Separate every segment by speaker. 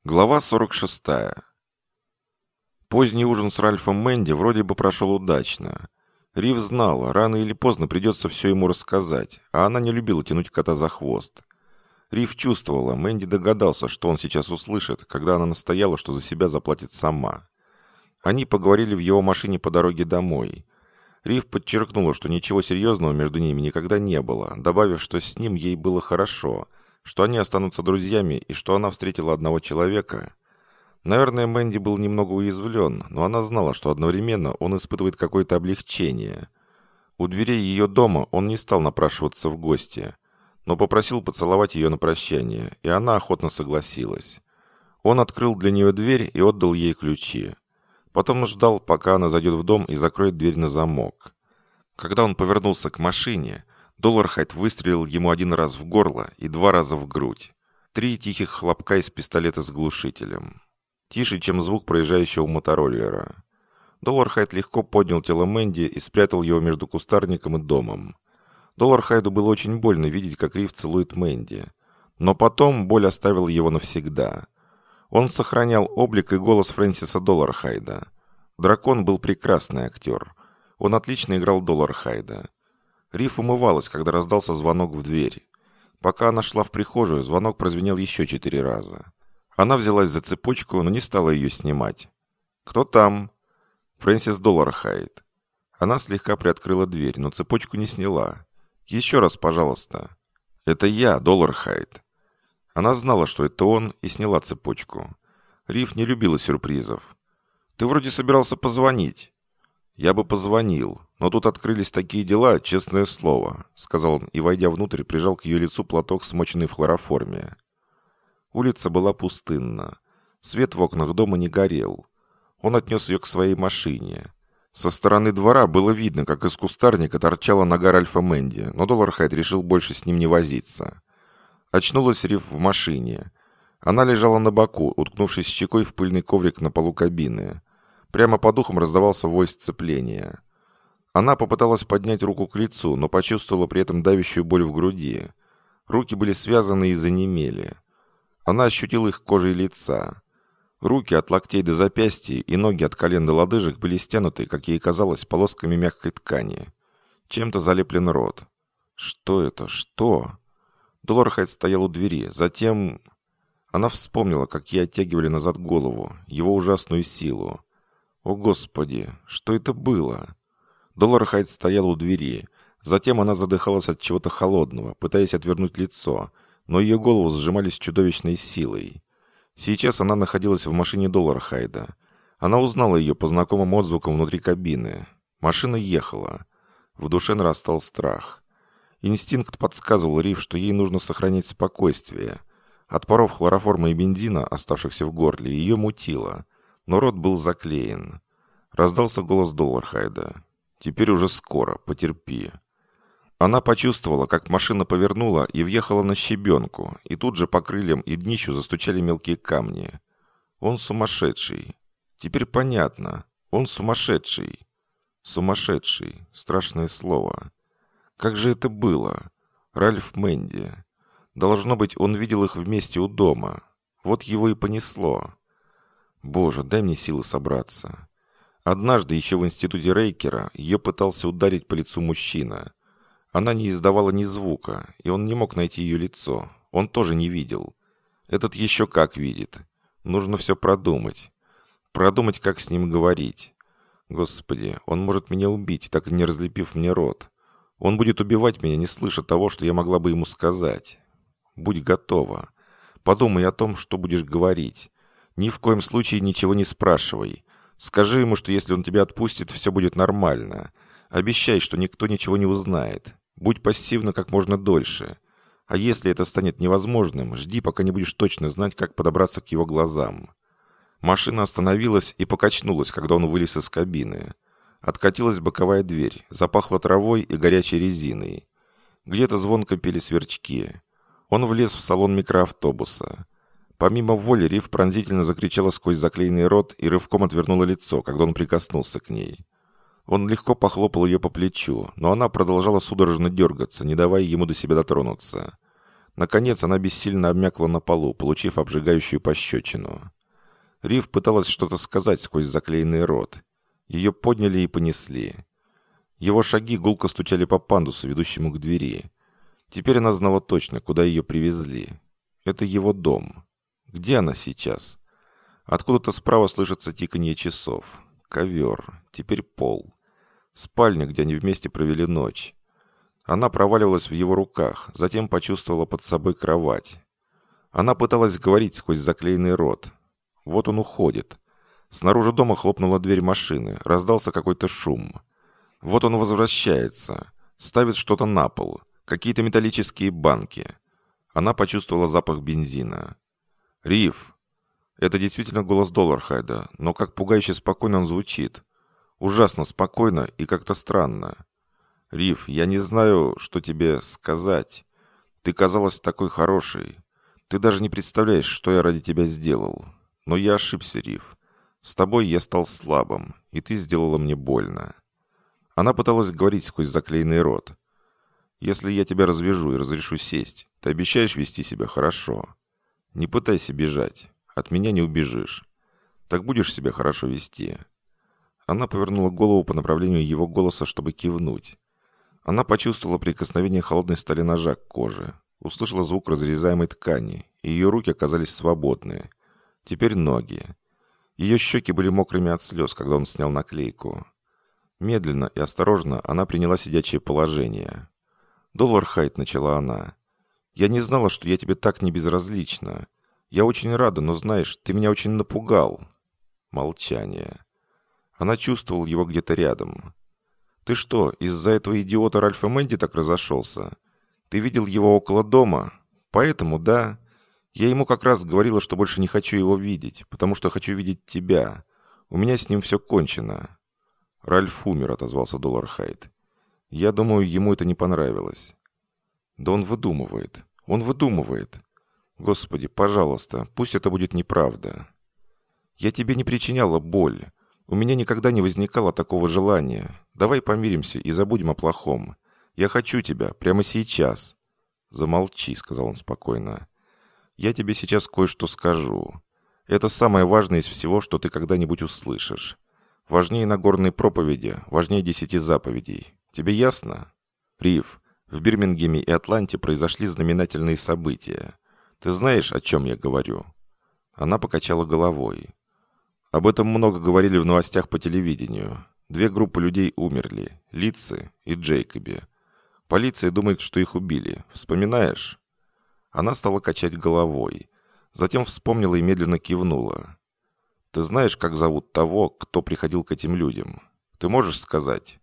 Speaker 1: Глава 46. Поздний ужин с Ральфом Мэнди вроде бы прошел удачно. Рив знала, рано или поздно придется все ему рассказать, а она не любила тянуть кота за хвост. Рив чувствовала, Мэнди догадался, что он сейчас услышит, когда она настояла, что за себя заплатит сама. Они поговорили в его машине по дороге домой. Рив подчеркнула, что ничего серьезного между ними никогда не было, добавив, что с ним ей было хорошо, что они останутся друзьями и что она встретила одного человека. Наверное, Мэнди был немного уязвлен, но она знала, что одновременно он испытывает какое-то облегчение. У дверей ее дома он не стал напрашиваться в гости, но попросил поцеловать ее на прощание, и она охотно согласилась. Он открыл для нее дверь и отдал ей ключи. Потом ждал, пока она зайдет в дом и закроет дверь на замок. Когда он повернулся к машине, Доллархайд выстрелил ему один раз в горло и 2 раза в грудь. 3 тихих хлопка из пистолета с глушителем. Тише, чем звук проезжающего мотороллера. Доллархайд легко поднял тело Мэнди и спрятал его между кустарником и домом. Доллархайду было очень больно видеть, как Рив целует Мэнди. Но потом боль оставила его навсегда. Он сохранял облик и голос Фрэнсиса Доллархайда. Дракон был прекрасный актер. Он отлично играл Доллархайда. Рив умывалась, когда раздался звонок в дверь. Пока она шла в прихожую, звонок прозвенел еще 4 раза. Она взялась за цепочку, но не стала ее снимать. «Кто там?» «Фрэнсис Доллархайд». Она слегка приоткрыла дверь, но цепочку не сняла. «Еще раз, пожалуйста». «Это я, Доллархайд». Она знала, что это он, и сняла цепочку. Рив не любила сюрпризов. «Ты вроде собирался позвонить». «Я бы позвонил, но тут открылись такие дела, честное слово», сказал он и, войдя внутрь, прижал к ее лицу платок, смоченный в хлороформе. Улица была пустынна. Свет в окнах дома не горел. Он отнес ее к своей машине. Со стороны двора было видно, как из кустарника торчала нога Ральфа Мэнди, но Доллархайд решил больше с ним не возиться. Очнулась Рив в машине. Она лежала на боку, уткнувшись щекой в пыльный коврик на полу кабины. Прямо под ухом раздавался вой сцепления. Она попыталась поднять руку к лицу, но почувствовала при этом давящую боль в груди. Руки были связаны и занемели. Она ощутила их кожей лица. Руки от локтей до запястья и ноги от колен до лодыжек были стянуты, как ей казалось, полосками мягкой ткани. Чем-то залеплен рот. Что это? Что? Доллархайд стоял у двери. Затем она вспомнила, как ей оттягивали назад голову, его ужасную силу. О, Господи, что это было? Доллархайд стоял у двери. Затем она задыхалась от чего-то холодного, пытаясь отвернуть лицо, но ее голову сжимали с чудовищной силой. Сейчас она находилась в машине Доллархайда. Она узнала ее по знакомым отзвукам внутри кабины. Машина ехала. В душе нарастал страх. Инстинкт подсказывал Рив, что ей нужно сохранять спокойствие. От паров хлороформа и бензина, оставшихся в горле, ее мутило. Но рот был заклеен. Раздался голос Доллархайда. «Теперь уже скоро, потерпи». Она почувствовала, как машина повернула и въехала на щебенку, и тут же по крыльям и днищу застучали мелкие камни. Он сумасшедший. Теперь понятно. Он сумасшедший. Сумасшедший. Страшное слово. Как же это было? Ральф Мэнди. Должно быть, он видел их вместе у дома. Вот его и понесло. Боже, дай мне силы собраться. Однажды, еще в институте Рейкера, ее пытался ударить по лицу мужчина. Она не издавала ни звука, и он не мог найти ее лицо. Он тоже не видел. Этот еще как видит. Нужно все продумать. Продумать, как с ним говорить. Господи, он может меня убить, так и не разлепив мне рот. Он будет убивать меня, не слыша того, что я могла бы ему сказать. Будь готова. Подумай о том, что будешь говорить. Ни в коем случае ничего не спрашивай. Скажи ему, что если он тебя отпустит, все будет нормально. Обещай, что никто ничего не узнает. Будь пассивна как можно дольше. А если это станет невозможным, жди, пока не будешь точно знать, как подобраться к его глазам. Машина остановилась и покачнулась, когда он вылез из кабины. Откатилась боковая дверь, запахло травой и горячей резиной. Где-то звонко пели сверчки. Он влез в салон микроавтобуса. Помимо воли, Рив пронзительно закричала сквозь заклеенный рот и рывком отвернула лицо, когда он прикоснулся к ней. Он легко похлопал ее по плечу, но она продолжала судорожно дергаться, не давая ему до себя дотронуться. Наконец она бессильно обмякла на полу, получив обжигающую пощечину. Рив пыталась что-то сказать сквозь заклеенный рот. Ее подняли и понесли. Его шаги гулко стучали по пандусу, ведущему к двери. Теперь она знала точно, куда ее привезли. Это его дом. Где она сейчас? Откуда-то справа слышится тиканье часов. Ковер. Теперь пол. Спальня, где они вместе провели ночь. Она проваливалась в его руках, затем почувствовала под собой кровать. Она пыталась говорить сквозь заклеенный рот. Вот он уходит. Снаружи дома хлопнула дверь машины, раздался какой-то шум. Вот он возвращается, ставит что-то на пол, какие-то металлические банки. Она почувствовала запах бензина. «Рив!» Это действительно голос Доллархайда, но как пугающе спокойно он звучит. Ужасно спокойно и как-то странно. «Рив, я не знаю, что тебе сказать. Ты казалась такой хорошей. Ты даже не представляешь, что я ради тебя сделал. Но я ошибся, Рив. С тобой я стал слабым, и ты сделала мне больно». Она пыталась говорить сквозь заклеенный рот. «Если я тебя развяжу и разрешу сесть, ты обещаешь вести себя хорошо? Не пытайся бежать. От меня не убежишь. Так будешь себя хорошо вести». Она повернула голову по направлению его голоса, чтобы кивнуть. Она почувствовала прикосновение холодной стали ножа к коже, услышала звук разрезаемой ткани, и ее руки оказались свободны. Теперь ноги. Ее щеки были мокрыми от слез, когда он снял наклейку. Медленно и осторожно она приняла сидячее положение. «Доллархайд», — начала она, — «я не знала, что я тебе так не безразлична. Я очень рада, но, знаешь, ты меня очень напугал». Молчание. Она чувствовала его где-то рядом. «Ты что, из-за этого идиота Ральфа Мэнди так разошелся? Ты видел его около дома? Поэтому, да? Я ему как раз говорила, что больше не хочу его видеть, потому что хочу видеть тебя. У меня с ним все кончено». «Ральф умер», — отозвался Доллархайд. «Я думаю, ему это не понравилось». «Да он выдумывает. Он выдумывает. Господи, пожалуйста, пусть это будет неправда. Я тебе не причиняла боль. У меня никогда не возникало такого желания. Давай помиримся и забудем о плохом. Я хочу тебя прямо сейчас». «Замолчи», — сказал он спокойно. «Я тебе сейчас кое-что скажу. Это самое важное из всего, что ты когда-нибудь услышишь. Важнее Нагорной проповеди, важнее 10 заповедей. Тебе ясно? Рив, в Бирмингеме и Атланте произошли знаменательные события. Ты знаешь, о чем я говорю?» Она покачала головой. «Об этом много говорили в новостях по телевидению. 2 группы людей умерли. Литцы и Джейкоби. Полиция думает, что их убили. Вспоминаешь?» Она стала качать головой. Затем вспомнила и медленно кивнула. «Ты знаешь, как зовут того, кто приходил к этим людям? Ты можешь сказать?»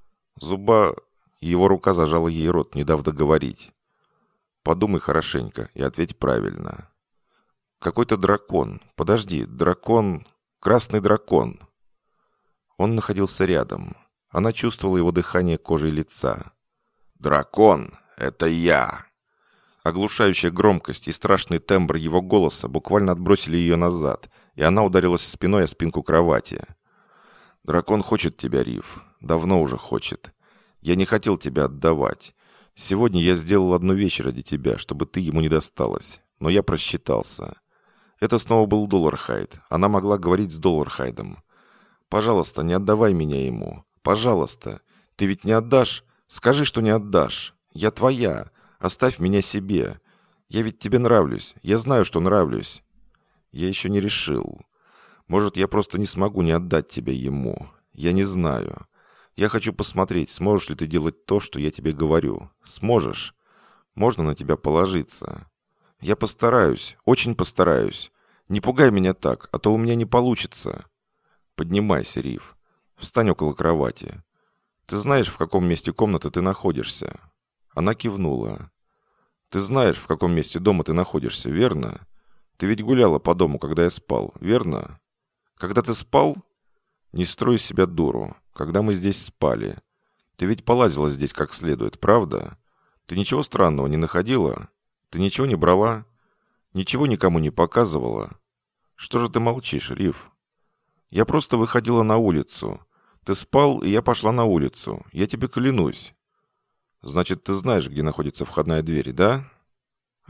Speaker 1: Его рука зажала ей рот, не дав договорить. «Подумай хорошенько и ответь правильно». «Какой-то дракон. Подожди, дракон... Красный дракон». Он находился рядом. Она чувствовала его дыхание кожей лица. «Дракон, это я!» Оглушающая громкость и страшный тембр его голоса буквально отбросили ее назад, и она ударилась спиной о спинку кровати. «Дракон хочет тебя, Рив. Давно уже хочет. Я не хотел тебя отдавать. Сегодня я сделал одну вещь ради тебя, чтобы ты ему не досталась. Но я просчитался. Это снова был Доллархайд. Она могла говорить с Доллархайдом. Пожалуйста, не отдавай меня ему. Пожалуйста. Ты ведь не отдашь? Скажи, что не отдашь. Я твоя. Оставь меня себе. Я ведь тебе нравлюсь. Я знаю, что нравлюсь. Я еще не решил. Может, я просто не смогу не отдать тебя ему. Я не знаю. Я хочу посмотреть, сможешь ли ты делать то, что я тебе говорю. Сможешь? Можно на тебя положиться. Я постараюсь, очень постараюсь. Не пугай меня так, а то у меня не получится. Поднимайся, Рив. Встань около кровати. Ты знаешь, в каком месте комнаты ты находишься?» Она кивнула. «Ты знаешь, в каком месте дома ты находишься, верно? Ты ведь гуляла по дому, когда я спал, верно? Когда ты спал? Не строй из себя дуру. Когда мы здесь спали. Ты ведь полазила здесь как следует, правда? Ты ничего странного не находила? Ты ничего не брала? Ничего никому не показывала? Что же ты молчишь, Рив? Я просто выходила на улицу. Ты спал, и я пошла на улицу. Я тебе клянусь». «Значит, ты знаешь, где находится входная дверь, да?»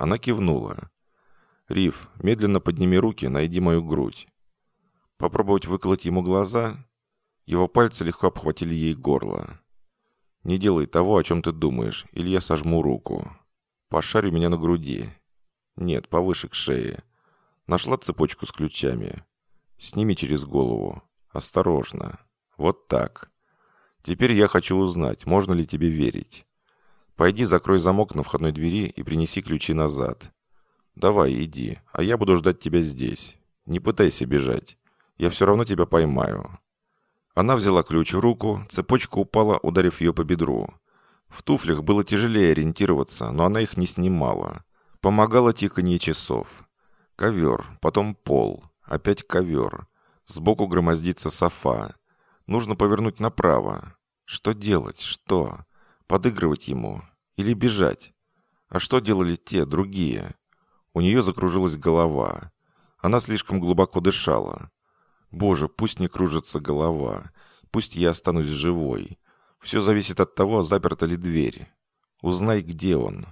Speaker 1: Она кивнула. «Рив, медленно подними руки, найди мою грудь». Попробовать выколоть ему глаза? Его пальцы легко обхватили ей горло. «Не делай того, о чем ты думаешь, или я сожму руку. Пошарь у меня на груди. Нет, повыше к шее. Нашла цепочку с ключами. Сними через голову. Осторожно. Вот так. Теперь я хочу узнать, можно ли тебе верить. Пойди закрой замок на входной двери и принеси ключи назад. Давай, иди, а я буду ждать тебя здесь. Не пытайся бежать. Я все равно тебя поймаю». Она взяла ключ в руку, цепочка упала, ударив ее по бедру. В туфлях было тяжелее ориентироваться, но она их не снимала. Помогало тиканье часов. Ковер, потом пол, опять ковер. Сбоку громоздится софа. Нужно повернуть направо. Что делать? Что? Подыгрывать ему? Или бежать? А что делали те, другие? У нее закружилась голова. Она слишком глубоко дышала. Боже, пусть не кружится голова. Пусть я останусь живой. Все зависит от того, заперта ли дверь. Узнай, где он.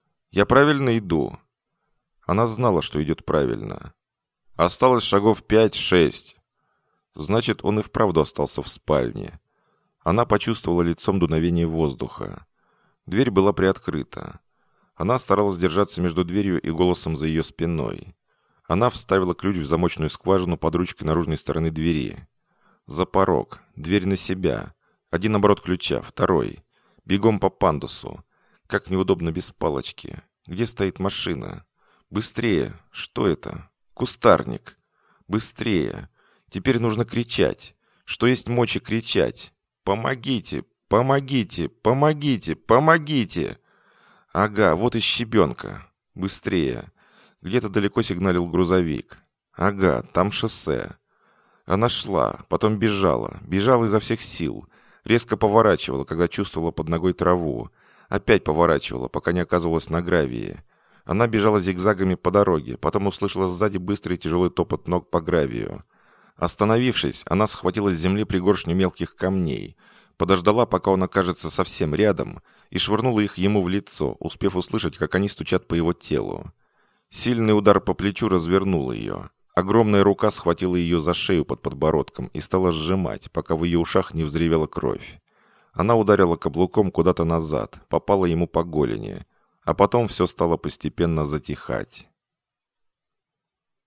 Speaker 1: Я правильно иду? Она знала, что идет правильно. Осталось шагов 5-6. Значит, он и вправду остался в спальне. Она почувствовала лицом дуновение воздуха. Дверь была приоткрыта. Она старалась держаться между дверью и голосом за ее спиной. Она вставила ключ в замочную скважину под ручкой наружной стороны двери. За порог. Дверь на себя. Один оборот ключа, второй. Бегом по пандусу. Как неудобно без палочки. Где стоит машина? Быстрее. Что это? Кустарник. Быстрее. Теперь нужно кричать. Что есть мочи кричать? Помогите! Помогите! Помогите! Помогите! Ага, вот и щебенка. Быстрее. Где-то далеко сигналил грузовик. Ага, там шоссе. Она шла, потом бежала. Бежала изо всех сил. Резко поворачивала, когда чувствовала под ногой траву. Опять поворачивала, пока не оказывалась на гравии. Она бежала зигзагами по дороге, потом услышала сзади быстрый тяжелый топот ног по гравию. Остановившись, она схватила с земли пригоршню мелких камней, подождала, пока он окажется совсем рядом, и швырнула их ему в лицо, успев услышать, как они стучат по его телу. Сильный удар по плечу развернул ее. Огромная рука схватила ее за шею под подбородком и стала сжимать, пока в ее ушах не взревела кровь. Она ударила каблуком куда-то назад, попала ему по голени, а потом все стало постепенно затихать.